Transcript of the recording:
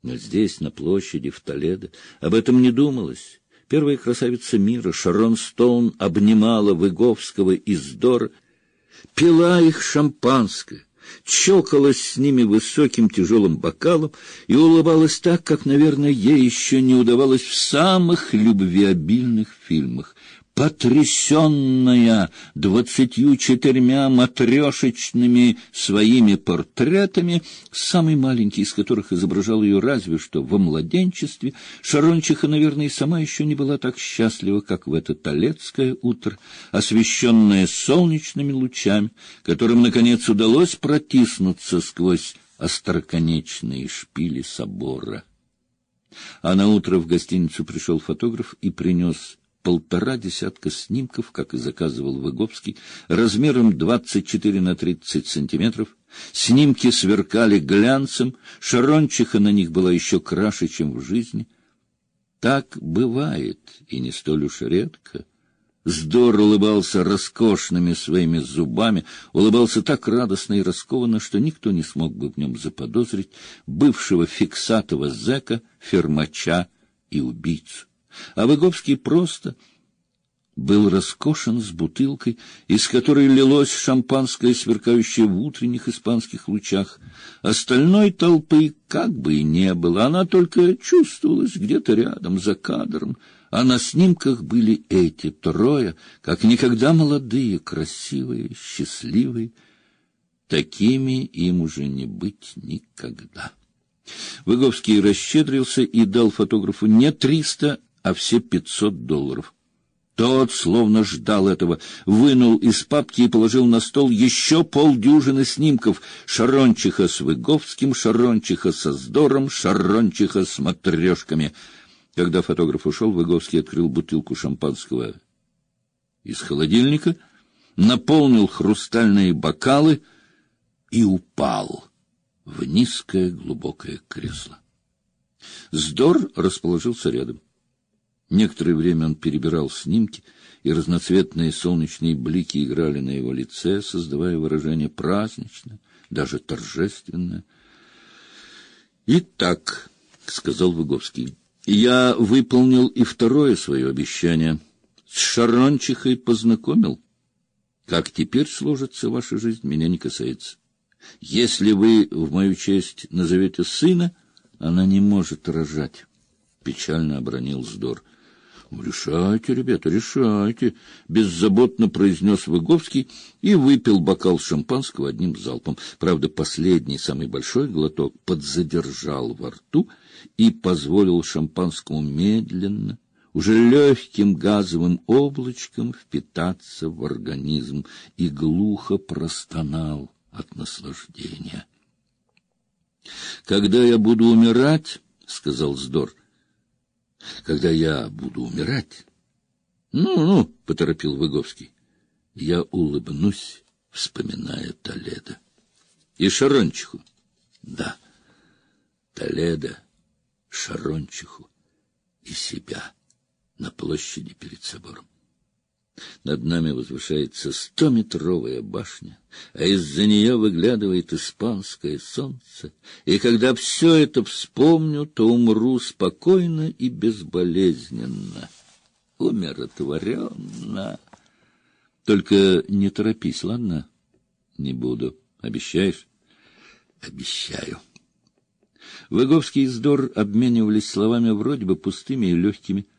Но здесь, на площади, в Толедо, об этом не думалось. Первая красавица мира, Шарон Стоун, обнимала Выговского и Здора, пила их шампанское, чокалась с ними высоким тяжелым бокалом и улыбалась так, как, наверное, ей еще не удавалось в самых любвеобильных фильмах. Потрясенная 24 матрешечными своими портретами, самый маленький из которых изображал ее разве что во младенчестве, Шарончиха, наверное, и сама еще не была так счастлива, как в это толедское утро, освещенное солнечными лучами, которым, наконец, удалось протиснуться сквозь остроконечные шпили собора. А наутро в гостиницу пришел фотограф и принес 1,5 десятка снимков, как и заказывал Выговский, размером 24 на 30 сантиметров. Снимки сверкали глянцем, Шарончиха на них была еще краше, чем в жизни. Так бывает, и не столь уж редко. Здор улыбался роскошными своими зубами, улыбался так радостно и раскованно, что никто не смог бы в нем заподозрить бывшего фиксатого зэка, фермача и убийцу. А Выговский просто был роскошен с бутылкой, из которой лилось шампанское, сверкающее в утренних испанских лучах. Остальной толпы как бы и не было, она только чувствовалась где-то рядом, за кадром, а на снимках были эти трое, как никогда молодые, красивые, счастливые. Такими им уже не быть никогда. Выговский расщедрился и дал фотографу не 300, а все $500. Тот, словно ждал этого, вынул из папки и положил на стол еще полдюжины снимков: Шарончиха с Выговским, Шарончиха со Здором, Шарончиха с матрешками. Когда фотограф ушел, Выговский открыл бутылку шампанского из холодильника, наполнил хрустальные бокалы и упал в низкое глубокое кресло. Здор расположился рядом. Некоторое время он перебирал снимки, и разноцветные солнечные блики играли на его лице, создавая выражение праздничное, даже торжественное. «Итак», — сказал Выговский, — «я выполнил и второе свое обещание. С Шарончихой познакомил. Как теперь сложится ваша жизнь, меня не касается. Если вы в мою честь назовете сына, она не может рожать», — печально обронил Здор. «Решайте, ребята, решайте», — беззаботно произнес Выговский и выпил бокал шампанского одним залпом. Правда, последний, самый большой глоток подзадержал во рту и позволил шампанскому медленно, уже легким газовым облачком впитаться в организм, и глухо простонал от наслаждения. «Когда я буду умирать, — сказал Здор, — когда я буду умирать, ну, — поторопил Выговский, — я улыбнусь, вспоминая Толедо. И Шарончиху. Да, Толедо, Шарончиху и себя на площади перед собором. Над нами возвышается 100-метровая башня, а из-за нее выглядывает испанское солнце. И когда все это вспомню, то умру спокойно и безболезненно, умиротворенно. Только не торопись, ладно? Не буду. Обещаешь? Обещаю. Выговский и Здор обменивались словами вроде бы пустыми и легкими.